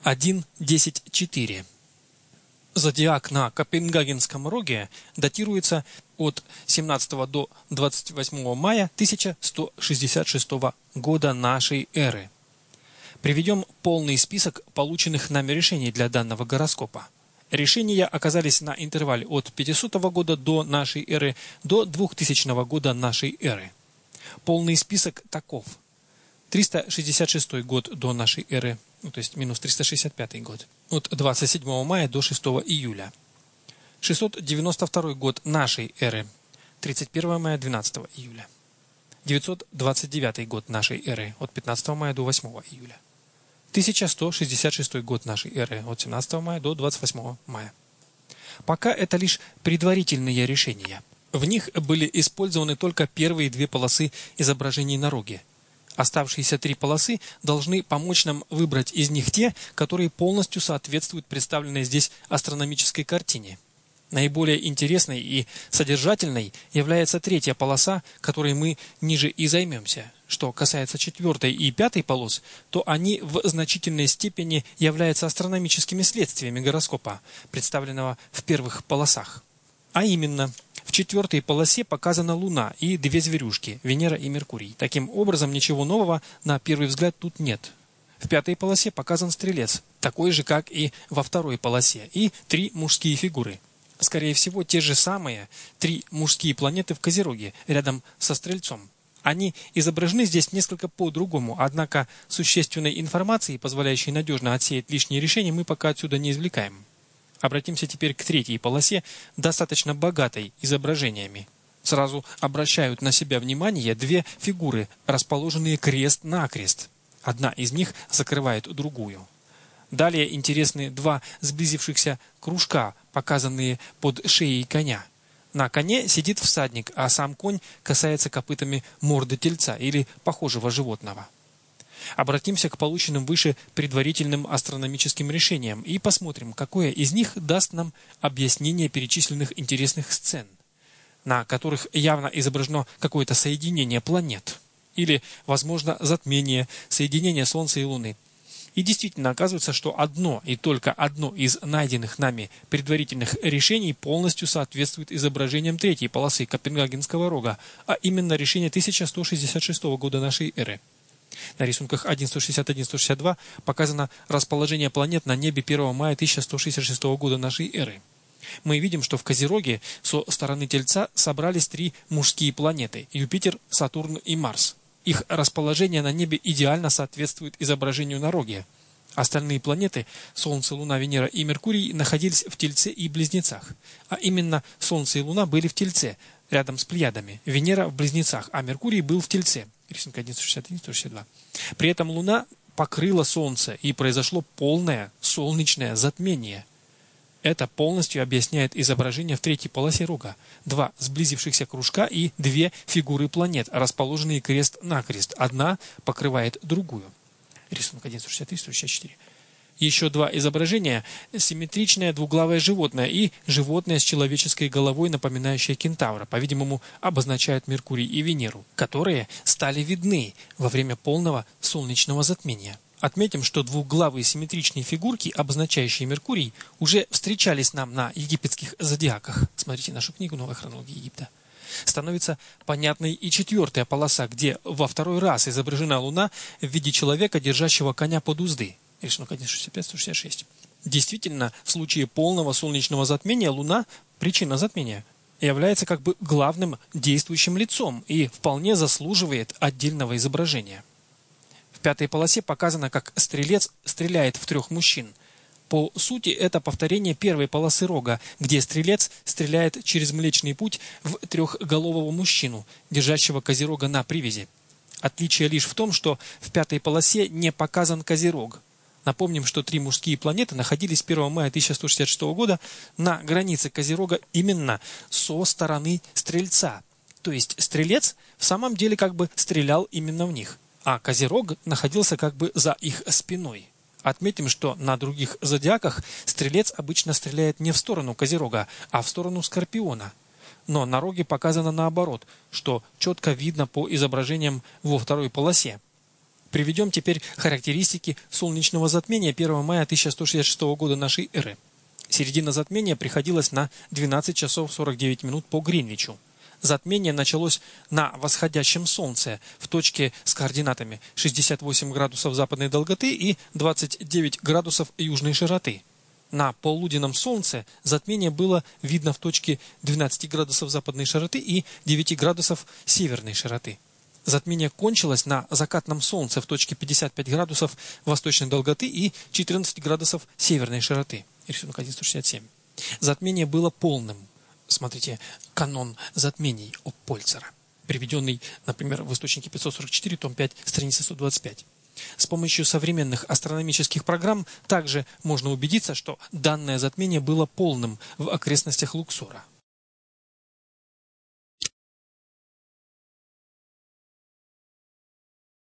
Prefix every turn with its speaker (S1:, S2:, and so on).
S1: 1.10.4. Зодиак на Копенгагенском роге датируется от 17 до 28 мая 1166 года нашей эры. Приведем полный список полученных нами решений для данного гороскопа. Решения оказались на интервале от 500 года до нашей эры до 2000 года нашей эры. Полный список таков. 366 год до нашей эры, то есть минус 365 год, от 27 мая до 6 июля. 692 год нашей эры, 31 мая 12 июля. 929 год нашей эры, от 15 мая до 8 июля. 1166 год нашей эры, от 17 мая до 28 мая. Пока это лишь предварительные решения. В них были использованы только первые две полосы изображений на роге. Оставшиеся три полосы должны помочь нам выбрать из них те, которые полностью соответствуют представленной здесь астрономической картине. Наиболее интересной и содержательной является третья полоса, которой мы ниже и займемся. Что касается четвертой и пятой полос, то они в значительной степени являются астрономическими следствиями гороскопа, представленного в первых полосах. А именно, в четвертой полосе показана Луна и две зверюшки – Венера и Меркурий. Таким образом, ничего нового на первый взгляд тут нет. В пятой полосе показан Стрелец, такой же, как и во второй полосе, и три мужские фигуры. Скорее всего, те же самые три мужские планеты в Козероге, рядом со Стрельцом. Они изображены здесь несколько по-другому, однако существенной информации, позволяющей надежно отсеять лишние решения, мы пока отсюда не извлекаем. Обратимся теперь к третьей полосе, достаточно богатой изображениями. Сразу обращают на себя внимание две фигуры, расположенные крест-накрест. Одна из них закрывает другую. Далее интересны два сблизившихся кружка, показанные под шеей коня. На коне сидит всадник, а сам конь касается копытами морды тельца или похожего животного. Обратимся к полученным выше предварительным астрономическим решениям и посмотрим, какое из них даст нам объяснение перечисленных интересных сцен, на которых явно изображено какое-то соединение планет или, возможно, затмение, соединение Солнца и Луны. И действительно оказывается, что одно и только одно из найденных нами предварительных решений полностью соответствует изображениям третьей полосы Копенгагенского рога, а именно решение 1166 года нашей эры. На рисунках 1.161-162 показано расположение планет на небе 1 мая 1166 года нашей эры. Мы видим, что в Козероге со стороны Тельца собрались три мужские планеты – Юпитер, Сатурн и Марс. Их расположение на небе идеально соответствует изображению на роге. Остальные планеты – Солнце, Луна, Венера и Меркурий – находились в Тельце и Близнецах. А именно Солнце и Луна были в Тельце, рядом с Плеядами, Венера в Близнецах, а Меркурий был в Тельце. Рисунок 1.161-162. При этом Луна покрыла Солнце, и произошло полное солнечное затмение. Это полностью объясняет изображение в третьей полосе рога. Два сблизившихся кружка и две фигуры планет, расположенные крест-накрест. Одна покрывает другую. Рисунок 1.163-164. Еще два изображения – симметричное двуглавое животное и животное с человеческой головой, напоминающее кентавра, по-видимому, обозначают Меркурий и Венеру, которые стали видны во время полного солнечного затмения. Отметим, что двуглавые симметричные фигурки, обозначающие Меркурий, уже встречались нам на египетских зодиаках. Смотрите нашу книгу «Новая хронология Египта». Становится понятной и четвертая полоса, где во второй раз изображена Луна в виде человека, держащего коня под узды. Рисунок 1.65-166. Действительно, в случае полного солнечного затмения Луна, причина затмения, является как бы главным действующим лицом и вполне заслуживает отдельного изображения. В пятой полосе показано, как Стрелец стреляет в трех мужчин. По сути, это повторение первой полосы рога, где Стрелец стреляет через Млечный Путь в трехголового мужчину, держащего Козерога на привязи. Отличие лишь в том, что в пятой полосе не показан Козерог. Напомним, что три мужские планеты находились 1 мая 1166 года на границе Козерога именно со стороны Стрельца. То есть Стрелец в самом деле как бы стрелял именно в них, а Козерог находился как бы за их спиной. Отметим, что на других зодиаках Стрелец обычно стреляет не в сторону Козерога, а в сторону Скорпиона. Но на роге показано наоборот, что четко видно по изображениям во второй полосе. Приведем теперь характеристики солнечного затмения 1 мая 1166 года нашей эры. Середина затмения приходилась на 12 часов 49 минут по Гринвичу. Затмение началось на восходящем солнце в точке с координатами 68 градусов западной долготы и 29 градусов южной широты. На полуденном солнце затмение было видно в точке 12 градусов западной широты и 9 градусов северной широты. Затмение кончилось на закатном солнце в точке 55 градусов восточной долготы и 14 градусов северной широты. Рисунок 1167. Затмение было полным. Смотрите, канон затмений Оппольцера, приведенный, например, в источнике 544, том 5, страница 125. С помощью современных астрономических программ также можно убедиться, что данное затмение было полным в окрестностях Луксора.